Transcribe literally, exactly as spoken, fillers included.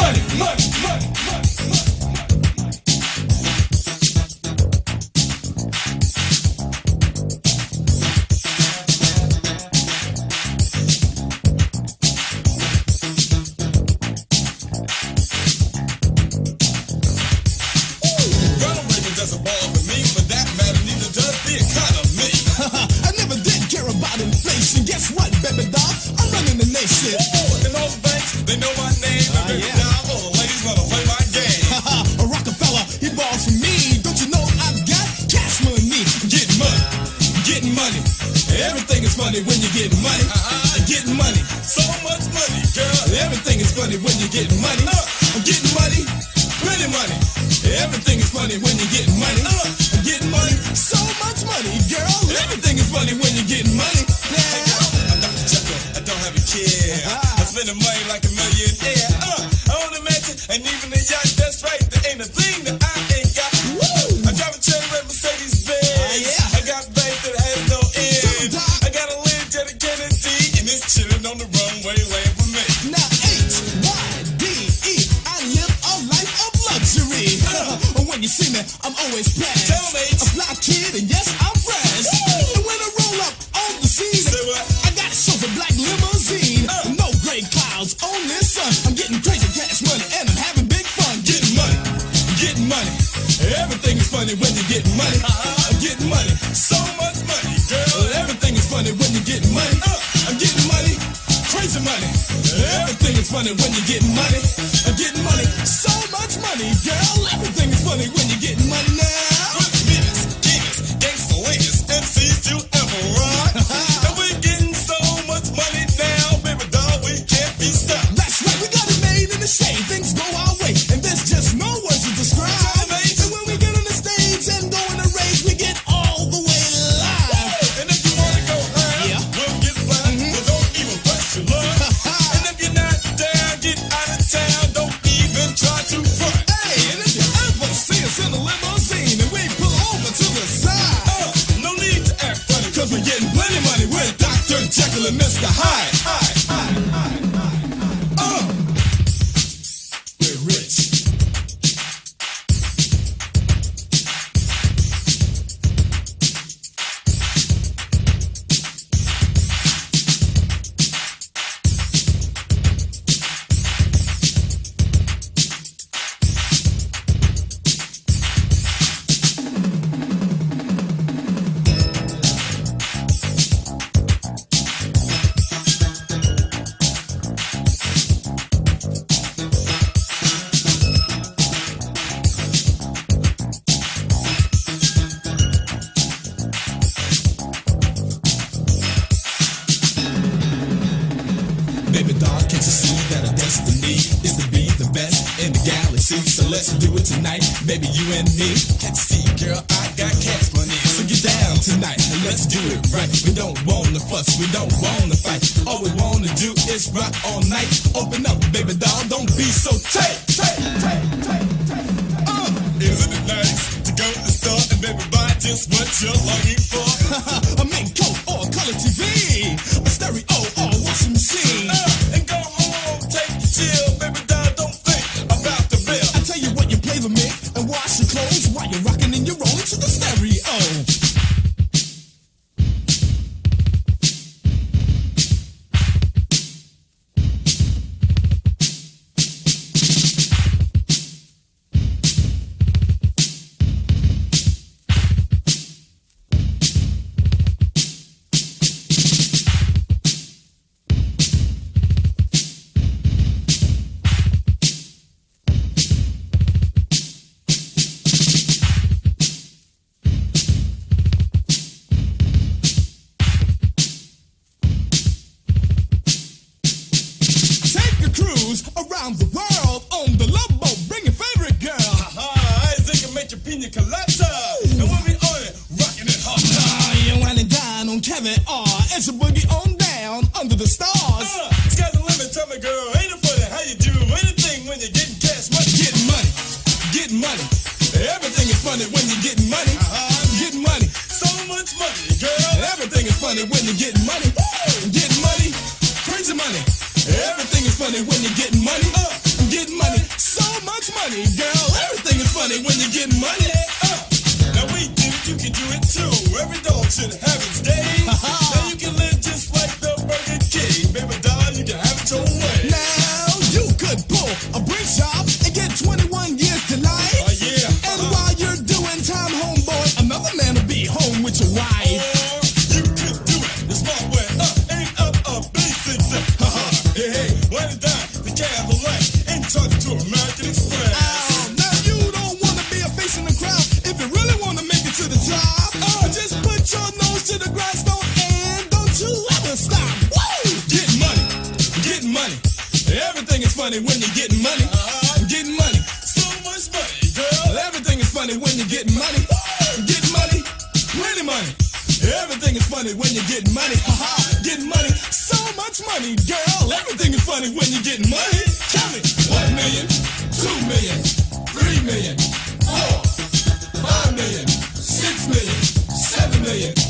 money, money, money, money, money. When you get money, uh-huh. Getting money, so much money, girl. Everything is funny when you get money. Uh, I'm getting money, plenty money. Everything is funny when you get money. Uh, I'm getting money, so much money, girl. Everything is funny when you get money. Yeah. Hey, girl, I'm not the chuckle, I don't have a care. Uh-huh. I'm spending money like a millionaire. Uh, I own a mansion and even a yacht. That's right, there ain't a thing that I ain't got. Woo! I drive a cherry red Mercedes Benz. Uh, yeah. I got bank that has no end. Chillin' on the runway, laying for me. Now H Y D E, I live a life of luxury. Uh, when you see me, I'm always blessed. Tell me, a fly kid, and yes, I'm fresh. Woo! And when I roll up on the scene, I got a silver black limousine. Uh, no gray clouds, only sun. I'm getting crazy cash money, and I'm having big fun. Getting money, getting money. Everything is funny when you get money. Uh-huh. I'm getting money, so much money, girl. Everything is funny when you get money. Uh, I'm getting money, crazy money. Everything is funny when you get money. I'm getting money, so much money, girl. Everything is funny when you get money now. Meanest, keenest, gangsta latest, M Cs to ever rock. And we're getting so much money now, baby doll, we can't be stopped. That's right, we got it made in the shade. Things go our way, and there's just no words to describe. And when we get on the stage and go in the rage, we get all the way live. And if you wanna go high, yeah, we'll get fly. Mm-hmm. Well, don't even press your luck. And if you're not down, get out of town. Don't even try to front. Hey, and if you ever see us in a limousine and we pull over to the side, uh, no need to act funny, cause we're getting plenty money with Doctor Jekyll and Mister Hyde. Hyde, Hyde, Hyde, Hyde. Uh, we're rich. Baby doll, can't you see that our destiny is to be the best in the galaxy? So let's do it tonight, baby, you and me. Can't you see, girl, I got cash money. So get down tonight and let's do it right. We don't wanna fuss, we don't wanna fight. All we wanna do is rock all night. Open up, baby doll, don't be so tight, tight, tight, tight, tight. Uh, isn't it nice to go to the store and baby buy just what you're longing for? A mink coat or a color T V, a stereo or a washing machine. Uh, and go home, take a chill, baby doll, don't think about the bill. I tell you what, you play the mink and wash your clothes while you're rocking and you're rolling to the stereo. Around the world on the love boat, bring your favorite girl. Uh-huh, Isaac can make your pina colada. And when we on it, rocking it hard. Ah, you wine and dine on Kevin R. It's a boogie on down under the stars. Uh, sky's the limit, tell me girl, ain't it funny how you do anything when you're getting cash money? Getting money, getting money. Everything is funny when you're getting money. Uh-huh, getting money, so much money, girl. Everything is funny when you're getting money. Woo! Getting money, crazy money. Everything is funny when you're getting money. Uh, getting money. it too. Every dog should have its day. Now you can live just like the Burger King. Baby doll, you can have it your way. Now you could pull a brick shop and get twenty-one years to life. Oh yeah. And uh-huh. while you're doing time, homeboy, another man will be home with your wife. Or you could do it the smart way. Uh, ain't up a basic zip. Ha ha. Hey hey, when it's done, the Cadillac and charge it to American Express. Oh, now you don't want to be a face in the crowd if you really want to make it to the top. Oh. Just put your nose to the grindstone and don't you ever stop. Woo! Getting money, getting money. Everything is funny when you're getting money. Uh-huh. Getting money, so much money, girl. Everything is funny when you're getting money. Getting money, plenty money. Everything is funny when you're getting money. Haha, getting money, so much money, girl. Everything is funny when you're getting money. Tell me, one million, two million, three million, four, five million, six million, seven million.